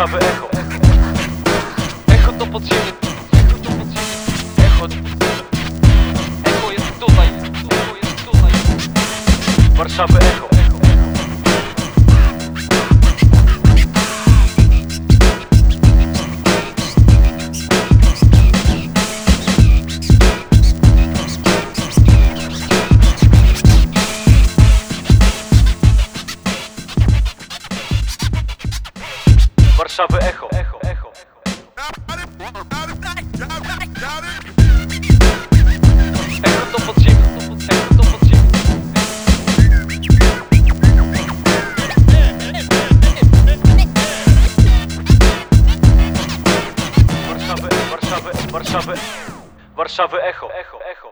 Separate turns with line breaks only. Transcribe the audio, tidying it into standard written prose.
Warszawy echo. Echo to podziemie. Echo jest tutaj. Warszawy echo. Warszawy echo. Echo to podziemie. Echo to podziemie. Warszawy echo.